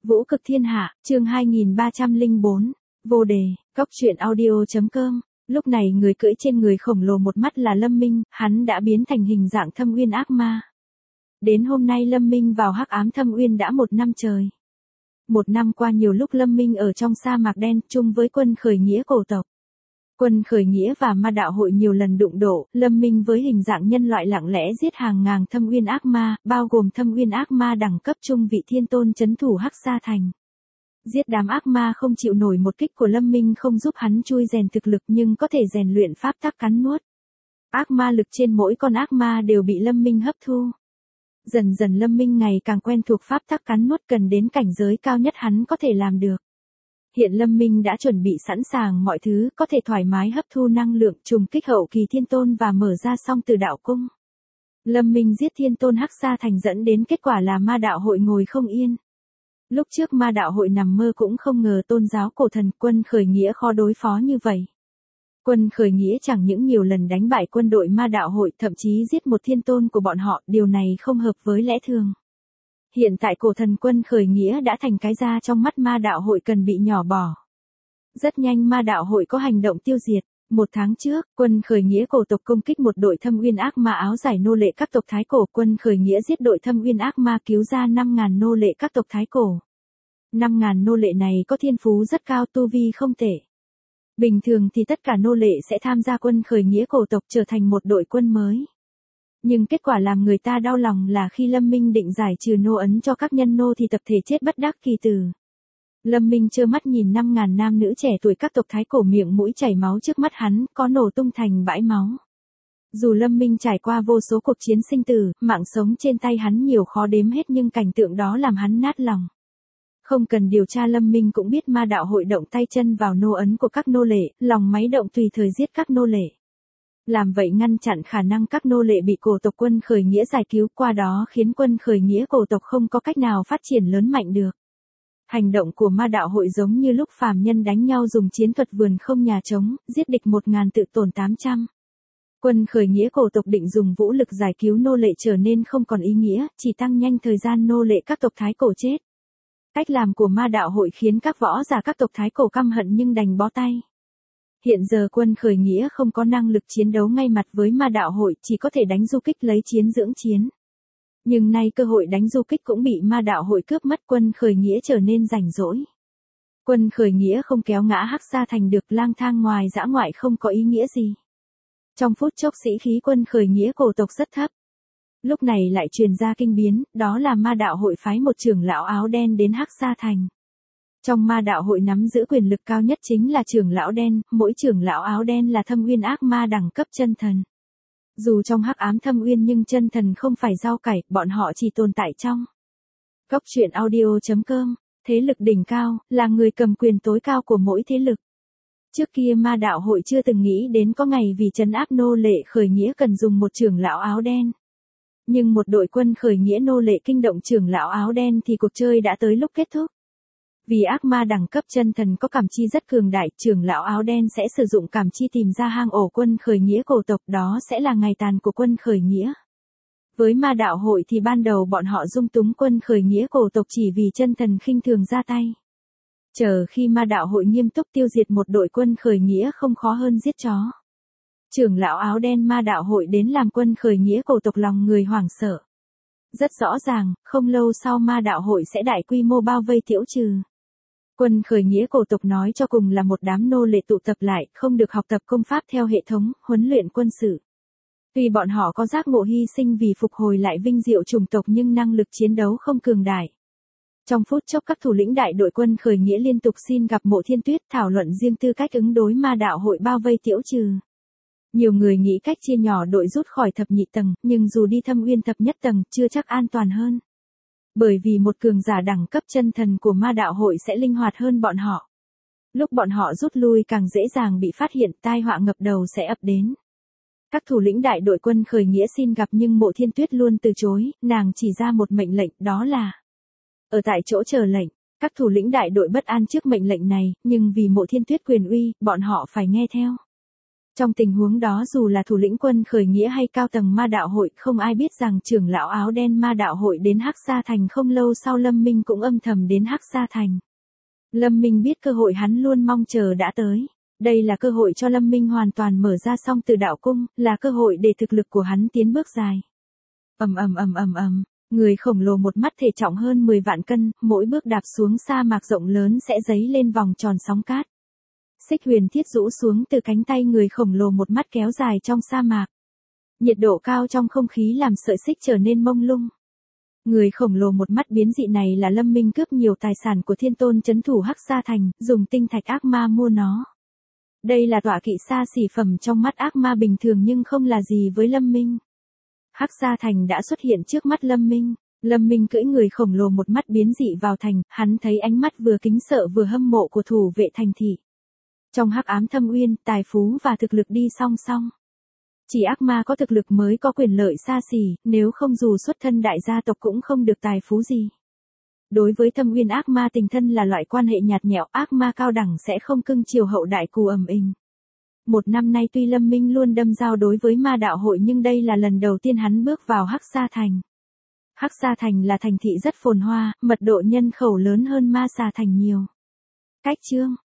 Vũ cực thiên hạ, chương 2304, vô đề, góc truyện audio.com. Lúc này người cưỡi trên người khổng lồ một mắt là Lâm Minh, hắn đã biến thành hình dạng Thâm Uyên ác ma. Đến hôm nay Lâm Minh vào hắc ám Thâm Uyên đã 1 năm trời. 1 năm qua nhiều lúc Lâm Minh ở trong sa mạc đen chung với quân khởi nghĩa cổ tộc. Quân khởi nghĩa và ma đạo hội nhiều lần đụng độ, Lâm Minh với hình dạng nhân loại lặng lẽ giết hàng ngàn Thâm Uyên ác ma, bao gồm Thâm Uyên ác ma đẳng cấp trung vị thiên tôn trấn thủ Hắc Sa Thành. Giết đám ác ma không chịu nổi một kích của Lâm Minh không giúp hắn chui rèn thực lực nhưng có thể rèn luyện pháp tắc cắn nuốt. Ác ma lực trên mỗi con ác ma đều bị Lâm Minh hấp thu. Dần dần Lâm Minh ngày càng quen thuộc pháp tắc cắn nuốt, cần đến cảnh giới cao nhất hắn có thể làm được. Hiện Lâm Minh đã chuẩn bị sẵn sàng mọi thứ, có thể thoải mái hấp thu năng lượng trùng kích hậu kỳ thiên tôn và mở ra song từ đạo cung. Lâm Minh giết thiên tôn Hắc Sa Thành dẫn đến kết quả là ma đạo hội ngồi không yên. Lúc trước ma đạo hội nằm mơ cũng không ngờ tôn giáo cổ thần quân khởi nghĩa khó đối phó như vậy. Quân khởi nghĩa chẳng những nhiều lần đánh bại quân đội ma đạo hội, thậm chí giết một thiên tôn của bọn họ, điều này không hợp với lẽ thường. Hiện tại cổ thần quân khởi nghĩa đã thành cái da trong mắt ma đạo hội cần bị nhỏ bỏ. Rất nhanh ma đạo hội có hành động tiêu diệt. 1 tháng trước, quân khởi nghĩa cổ tộc công kích một đội Thâm Uyên ác ma áo giải nô lệ các tộc Thái Cổ. Quân khởi nghĩa giết đội Thâm Uyên ác ma cứu ra 5.000 nô lệ các tộc Thái Cổ. 5.000 nô lệ này có thiên phú rất cao, tu vi không tệ. Bình thường thì tất cả nô lệ sẽ tham gia quân khởi nghĩa cổ tộc trở thành một đội quân mới. Nhưng kết quả làm người ta đau lòng là khi Lâm Minh định giải trừ nô ấn cho các nhân nô thì tập thể chết bất đắc kỳ tử. Lâm Minh trơ mắt nhìn 5.000 nam nữ trẻ tuổi các tộc Thái Cổ miệng mũi chảy máu trước mắt hắn, có nổ tung thành bãi máu. Dù Lâm Minh trải qua vô số cuộc chiến sinh tử, mạng sống trên tay hắn nhiều khó đếm hết nhưng cảnh tượng đó làm hắn nát lòng. Không cần điều tra Lâm Minh cũng biết ma đạo hội động tay chân vào nô ấn của các nô lệ, lòng máy động tùy thời giết các nô lệ. Làm vậy ngăn chặn khả năng các nô lệ bị cổ tộc quân khởi nghĩa giải cứu, qua đó khiến quân khởi nghĩa cổ tộc không có cách nào phát triển lớn mạnh được. Hành động của ma đạo hội giống như lúc phàm nhân đánh nhau dùng chiến thuật vườn không nhà trống, giết địch 1.000 tự tổn 800. Quân khởi nghĩa cổ tộc định dùng vũ lực giải cứu nô lệ trở nên không còn ý nghĩa, chỉ tăng nhanh thời gian nô lệ các tộc Thái Cổ chết. Cách làm của ma đạo hội khiến các võ giả các tộc Thái Cổ căm hận nhưng đành bó tay. Hiện giờ quân khởi nghĩa không có năng lực chiến đấu ngay mặt với ma đạo hội, chỉ có thể đánh du kích lấy chiến dưỡng chiến. Nhưng nay cơ hội đánh du kích cũng bị ma đạo hội cướp mất, quân khởi nghĩa trở nên rảnh rỗi. Quân khởi nghĩa không kéo ngã Hắc Sa Thành được, lang thang ngoài dã ngoại không có ý nghĩa gì. Trong phút chốc sĩ khí quân khởi nghĩa cổ tộc rất thấp. Lúc này lại truyền ra kinh biến, đó là ma đạo hội phái một trưởng lão áo đen đến Hắc Sa Thành. Trong ma đạo hội nắm giữ quyền lực cao nhất chính là trưởng lão đen, mỗi trưởng lão áo đen là Thâm Uyên ác ma đẳng cấp chân thần. Dù trong hắc ám Thâm Uyên nhưng chân thần không phải rau cải, bọn họ chỉ tồn tại trong góc truyện audio.com. Thế lực đỉnh cao, là người cầm quyền tối cao của mỗi thế lực. Trước kia ma đạo hội chưa từng nghĩ đến có ngày vì trấn áp nô lệ khởi nghĩa cần dùng một trưởng lão áo đen. Nhưng một đội quân khởi nghĩa nô lệ kinh động trưởng lão áo đen thì cuộc chơi đã tới lúc kết thúc. Vì ác ma đẳng cấp chân thần có cảm chi rất cường đại, trưởng lão áo đen sẽ sử dụng cảm chi tìm ra hang ổ quân khởi nghĩa cổ tộc, đó sẽ là ngày tàn của quân khởi nghĩa. Với ma đạo hội thì ban đầu bọn họ dung túng quân khởi nghĩa cổ tộc chỉ vì chân thần khinh thường ra tay. Chờ khi ma đạo hội nghiêm túc tiêu diệt một đội quân khởi nghĩa không khó hơn giết chó. Trưởng lão áo đen ma đạo hội đến làm quân khởi nghĩa cổ tộc lòng người hoảng sợ. Rất rõ ràng, không lâu sau ma đạo hội sẽ đại quy mô bao vây Tiễu Trừ. Quân khởi nghĩa cổ tộc nói cho cùng là một đám nô lệ tụ tập lại, không được học tập công pháp theo hệ thống, huấn luyện quân sự. Tuy bọn họ có giác ngộ hy sinh vì phục hồi lại vinh diệu chủng tộc nhưng năng lực chiến đấu không cường đại. Trong phút chốc các thủ lĩnh đại đội quân khởi nghĩa liên tục xin gặp Mộ Thiên Tuyết thảo luận riêng tư cách ứng đối ma đạo hội bao vây Tiễu Trừ. Nhiều người nghĩ cách chia nhỏ đội rút khỏi thập nhị tầng, nhưng dù đi Thâm Uyên thập nhất tầng chưa chắc an toàn hơn. Bởi vì một cường giả đẳng cấp chân thần của ma đạo hội sẽ linh hoạt hơn bọn họ. Lúc bọn họ rút lui càng dễ dàng bị phát hiện, tai họa ngập đầu sẽ ập đến. Các thủ lĩnh đại đội quân khởi nghĩa xin gặp nhưng Mộ Thiên Tuyết luôn từ chối, nàng chỉ ra một mệnh lệnh, đó là ở tại chỗ chờ lệnh. Các thủ lĩnh đại đội bất an trước mệnh lệnh này, nhưng vì Mộ Thiên Tuyết quyền uy, bọn họ phải nghe theo. Trong tình huống đó dù là thủ lĩnh quân khởi nghĩa hay cao tầng ma đạo hội, không ai biết rằng trưởng lão áo đen ma đạo hội đến Hắc Sa Thành không lâu sau Lâm Minh cũng âm thầm đến Hắc Sa Thành. Lâm Minh biết cơ hội hắn luôn mong chờ đã tới. Đây là cơ hội cho Lâm Minh hoàn toàn mở ra song từ đạo cung, là cơ hội để thực lực của hắn tiến bước dài. Người khổng lồ một mắt thể trọng hơn 10 vạn cân, mỗi bước đạp xuống sa mạc rộng lớn sẽ dấy lên vòng tròn sóng cát. Xích huyền thiết rũ xuống từ cánh tay người khổng lồ một mắt kéo dài trong sa mạc. Nhiệt độ cao trong không khí làm sợi xích trở nên mông lung. Người khổng lồ một mắt biến dị này là Lâm Minh cướp nhiều tài sản của Thiên Tôn trấn thủ Hắc Sa Thành, dùng tinh thạch ác ma mua nó. Đây là tọa kỵ xa xỉ phẩm trong mắt ác ma bình thường nhưng không là gì với Lâm Minh. Hắc Sa Thành đã xuất hiện trước mắt Lâm Minh. Lâm Minh cưỡi người khổng lồ một mắt biến dị vào thành, hắn thấy ánh mắt vừa kính sợ vừa hâm mộ của thủ vệ thành thị. Trong hắc ám thâm uyên, tài phú và thực lực đi song song. Chỉ ác ma có thực lực mới có quyền lợi xa xỉ, nếu không dù xuất thân đại gia tộc cũng không được tài phú gì. Đối với thâm uyên ác ma tình thân là loại quan hệ nhạt nhẽo, ác ma cao đẳng sẽ không cưng chiều hậu đại cù ầm ình. Một năm nay tuy Lâm Minh luôn đâm dao đối với ma đạo hội nhưng đây là lần đầu tiên hắn bước vào Hắc Sa Thành. Hắc Sa Thành là thành thị rất phồn hoa, mật độ nhân khẩu lớn hơn Ma Xà Thành nhiều. Cách chương